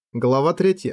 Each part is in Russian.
Глава 3.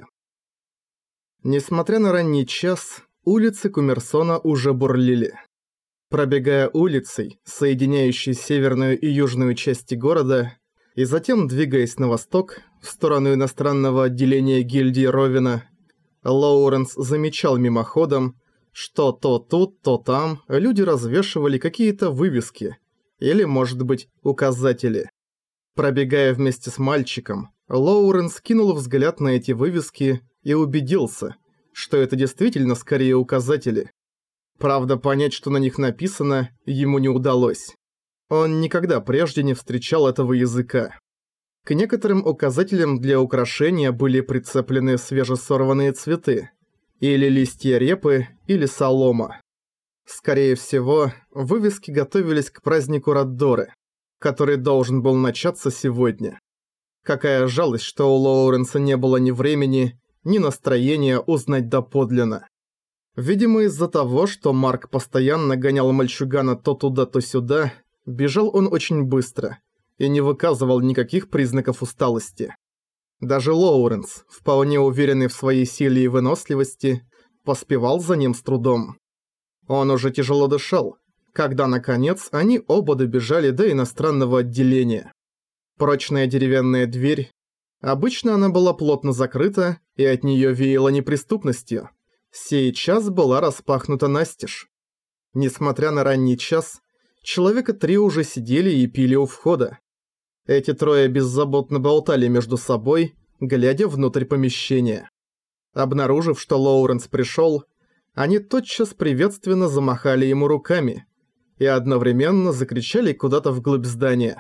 Несмотря на ранний час, улицы Кумерсона уже бурлили. Пробегая улицей, соединяющей северную и южную части города, и затем двигаясь на восток, в сторону иностранного отделения гильдии Ровена, Лоуренс замечал мимоходом, что то тут, то там люди развешивали какие-то вывески, или, может быть, указатели. Пробегая вместе с мальчиком, Лоуренс кинул взгляд на эти вывески и убедился, что это действительно скорее указатели. Правда, понять, что на них написано, ему не удалось. Он никогда прежде не встречал этого языка. К некоторым указателям для украшения были прицеплены свежесорванные цветы, или листья репы, или солома. Скорее всего, вывески готовились к празднику Раддоры, который должен был начаться сегодня. Какая жалость, что у Лоуренса не было ни времени, ни настроения узнать доподлинно. Видимо, из-за того, что Марк постоянно гонял мальчугана то туда, то сюда, бежал он очень быстро и не выказывал никаких признаков усталости. Даже Лоуренс, вполне уверенный в своей силе и выносливости, поспевал за ним с трудом. Он уже тяжело дышал, когда, наконец, они оба добежали до иностранного отделения. Прочная деревянная дверь. Обычно она была плотно закрыта, и от неё веяло неприступностью. Сейчас была распахнута настежь. Несмотря на ранний час, человека 3 уже сидели и пили у входа. Эти трое беззаботно болтали между собой, глядя внутрь помещения. Обнаружив, что Лоуренс пришёл, они тотчас приветственно замахали ему руками и одновременно закричали куда-то вглубь здания.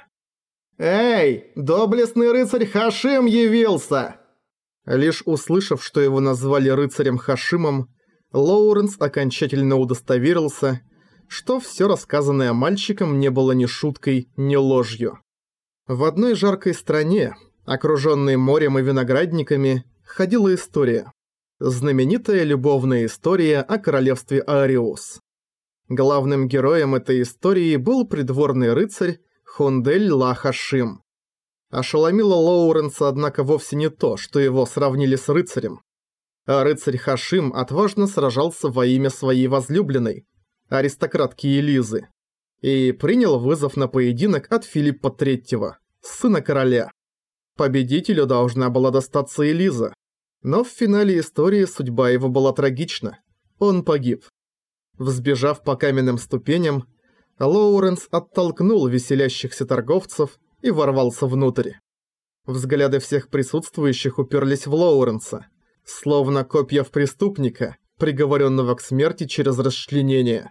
«Эй, доблестный рыцарь Хашим явился!» Лишь услышав, что его назвали рыцарем Хашимом, Лоуренс окончательно удостоверился, что всё рассказанное мальчиком не было ни шуткой, ни ложью. В одной жаркой стране, окружённой морем и виноградниками, ходила история. Знаменитая любовная история о королевстве Аариус. Главным героем этой истории был придворный рыцарь Хундель-Ла-Хашим. Ошеломило Лоуренса, однако, вовсе не то, что его сравнили с рыцарем. А рыцарь Хашим отважно сражался во имя своей возлюбленной, аристократки Элизы, и принял вызов на поединок от Филиппа III, сына короля. Победителю должна была достаться Элиза, но в финале истории судьба его была трагична. Он погиб. Взбежав по каменным ступеням, Лоуренс оттолкнул веселящихся торговцев и ворвался внутрь. Взгляды всех присутствующих уперлись в Лоуренса, словно копья в преступника, приговоренного к смерти через расчленение.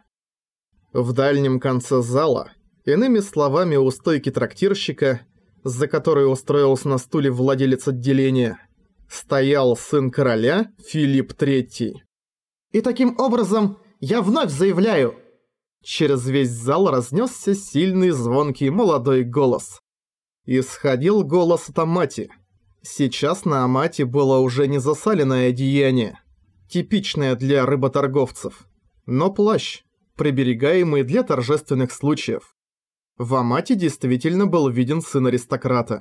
В дальнем конце зала, иными словами у стойки трактирщика, за которой устроился на стуле владелец отделения, стоял сын короля Филипп III. «И таким образом я вновь заявляю!» Через весь зал разнесся сильный, звонкий, молодой голос. Исходил голос от Амати. Сейчас на Амати было уже не засаленное одеяние, типичное для рыботорговцев, но плащ, приберегаемый для торжественных случаев. В Амати действительно был виден сын аристократа.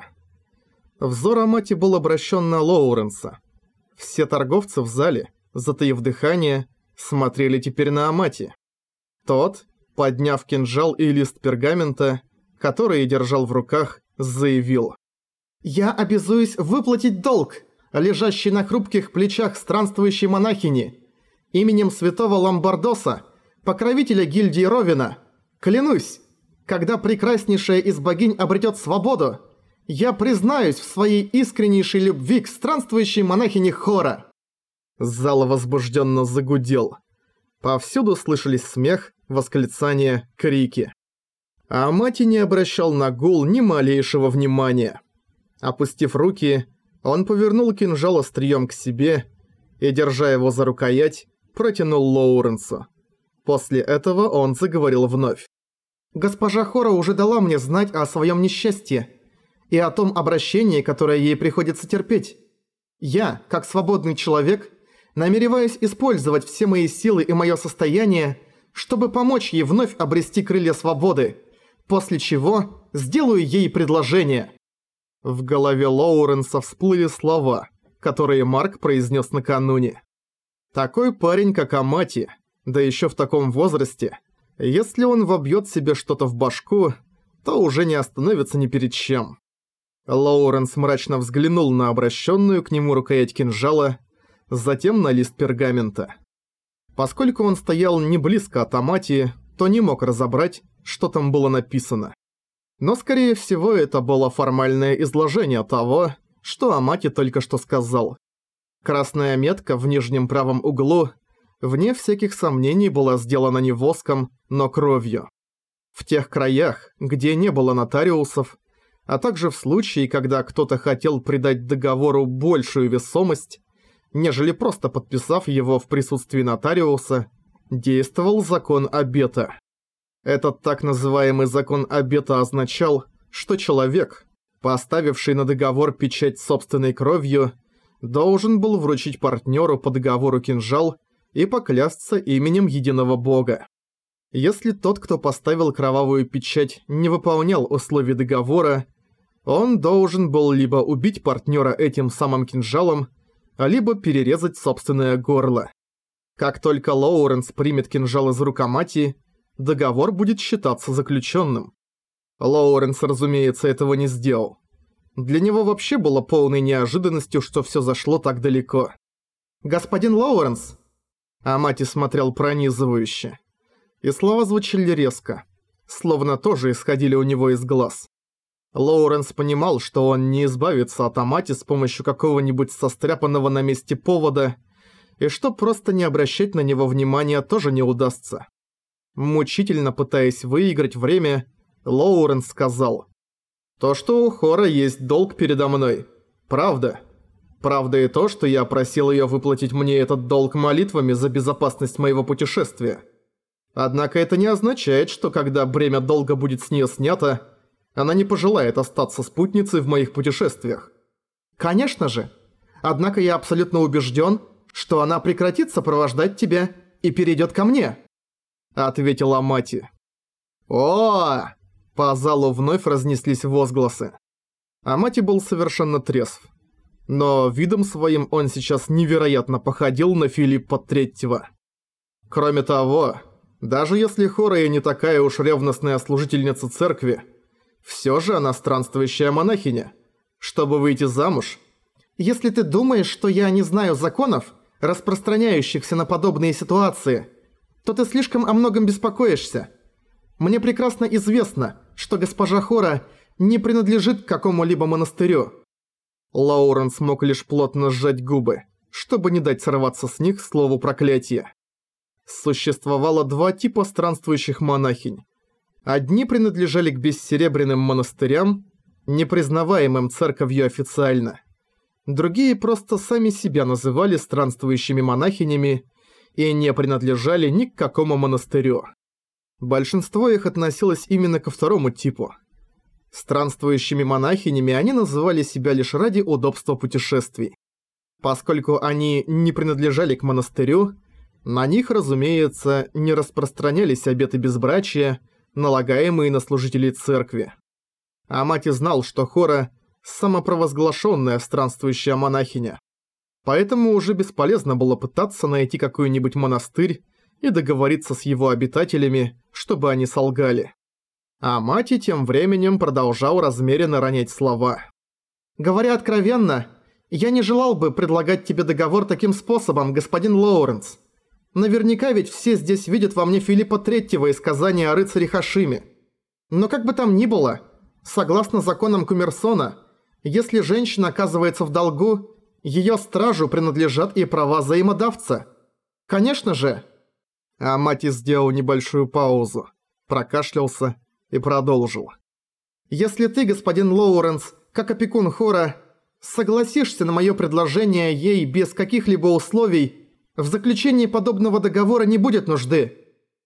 Взор Амати был обращен на Лоуренса. Все торговцы в зале, затаив дыхание, смотрели теперь на Амати. Тот, подняв кинжал и лист пергамента, который держал в руках, заявил: «Я обязуюсь выплатить долг, лежащий на хрупких плечах странствующей монахини, именем святого Ламбардоса, покровителя гильдии Ровена. Клянусь, когда прекраснейшая из богинь обретет свободу, я признаюсь в своей искреннейшей любви к странствующей монахине Хора». Зал возбужденно загудел. Повсюду слышались смех, восклицания, крики. А Амати не обращал на гул ни малейшего внимания. Опустив руки, он повернул кинжал острием к себе и, держа его за рукоять, протянул Лоуренсу. После этого он заговорил вновь. «Госпожа Хора уже дала мне знать о своем несчастье и о том обращении, которое ей приходится терпеть. Я, как свободный человек, намереваюсь использовать все мои силы и мое состояние, чтобы помочь ей вновь обрести крылья свободы, после чего сделаю ей предложение». В голове Лоуренса всплыли слова, которые Марк произнес накануне. Такой парень, как Амати, да еще в таком возрасте, если он вобьет себе что-то в башку, то уже не остановится ни перед чем. Лоуренс мрачно взглянул на обращенную к нему рукоять кинжала, затем на лист пергамента. Поскольку он стоял не близко от Амати, то не мог разобрать, что там было написано. Но скорее всего это было формальное изложение того, что Амати только что сказал. Красная метка в нижнем правом углу, вне всяких сомнений, была сделана не воском, но кровью. В тех краях, где не было нотариусов, а также в случае, когда кто-то хотел придать договору большую весомость, нежели просто подписав его в присутствии нотариуса, действовал закон обета. Этот так называемый закон обета означал, что человек, поставивший на договор печать собственной кровью, должен был вручить партнеру по договору кинжал и поклясться именем единого бога. Если тот, кто поставил кровавую печать, не выполнял условий договора, он должен был либо убить партнера этим самым кинжалом, либо перерезать собственное горло. Как только Лоуренс примет кинжал из рук Амати, договор будет считаться заключенным. Лоуренс, разумеется, этого не сделал. Для него вообще было полной неожиданностью, что все зашло так далеко. «Господин Лоуренс!» Амати смотрел пронизывающе. И слова звучали резко, словно тоже исходили у него из глаз. Лоуренс понимал, что он не избавится от Амати с помощью какого-нибудь состряпанного на месте повода, и что просто не обращать на него внимания тоже не удастся. Мучительно пытаясь выиграть время, Лоуренс сказал: «То, что у Хора есть долг передо мной. Правда. Правда и то, что я просил её выплатить мне этот долг молитвами за безопасность моего путешествия. Однако это не означает, что когда бремя долга будет с неё снято, она не пожелает остаться спутницей в моих путешествиях. Конечно же. Однако я абсолютно убежден, что она прекратит сопровождать тебя и перейдет ко мне», — ответила Амати. «О!» По залу вновь разнеслись возгласы. Амати был совершенно трезв. Но видом своим он сейчас невероятно походил на Филиппа Третьего. Кроме того, даже если Хора не такая уж ревностная служительница церкви, все же она странствующая монахиня. Чтобы выйти замуж... «Если ты думаешь, что я не знаю законов, распространяющихся на подобные ситуации, то ты слишком о многом беспокоишься. Мне прекрасно известно, что госпожа Хора не принадлежит к какому-либо монастырю». Лоуренс мог лишь плотно сжать губы, чтобы не дать сорваться с них слову проклятия. Существовало два типа странствующих монахинь. Одни принадлежали к бессеребряным монастырям, не признаваемым церковью официально. Другие просто сами себя называли странствующими монахинями и не принадлежали ни к какому монастырю. Большинство их относилось именно ко второму типу. Странствующими монахинями они называли себя лишь ради удобства путешествий. Поскольку они не принадлежали к монастырю, на них, разумеется, не распространялись обеты безбрачия, налагаемые на служителей церкви. Амати знал, что Хора – самопровозглашенная странствующая монахиня. Поэтому уже бесполезно было пытаться найти какой-нибудь монастырь и договориться с его обитателями, чтобы они солгали. Амати тем временем продолжал размеренно ронять слова. «Говоря откровенно, я не желал бы предлагать тебе договор таким способом, господин Лоуренс. Наверняка ведь все здесь видят во мне Филиппа Третьего из сказания о рыцаре Хашиме. Но как бы там ни было, согласно законам Кумерсона, если женщина оказывается в долгу, её стражу принадлежат и права взаимодавца. Конечно же». Амати сделал небольшую паузу, прокашлялся и продолжил. «Если ты, господин Лоуренс, как опекун Хора, согласишься на моё предложение ей без каких-либо условий, в заключении подобного договора не будет нужды».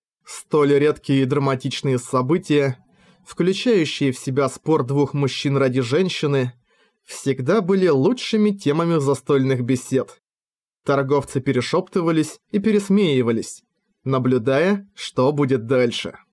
Столь редкие и драматичные события, включающие в себя спор двух мужчин ради женщины, всегда были лучшими темами застольных бесед. Торговцы перешептывались и пересмеивались, наблюдая, что будет дальше.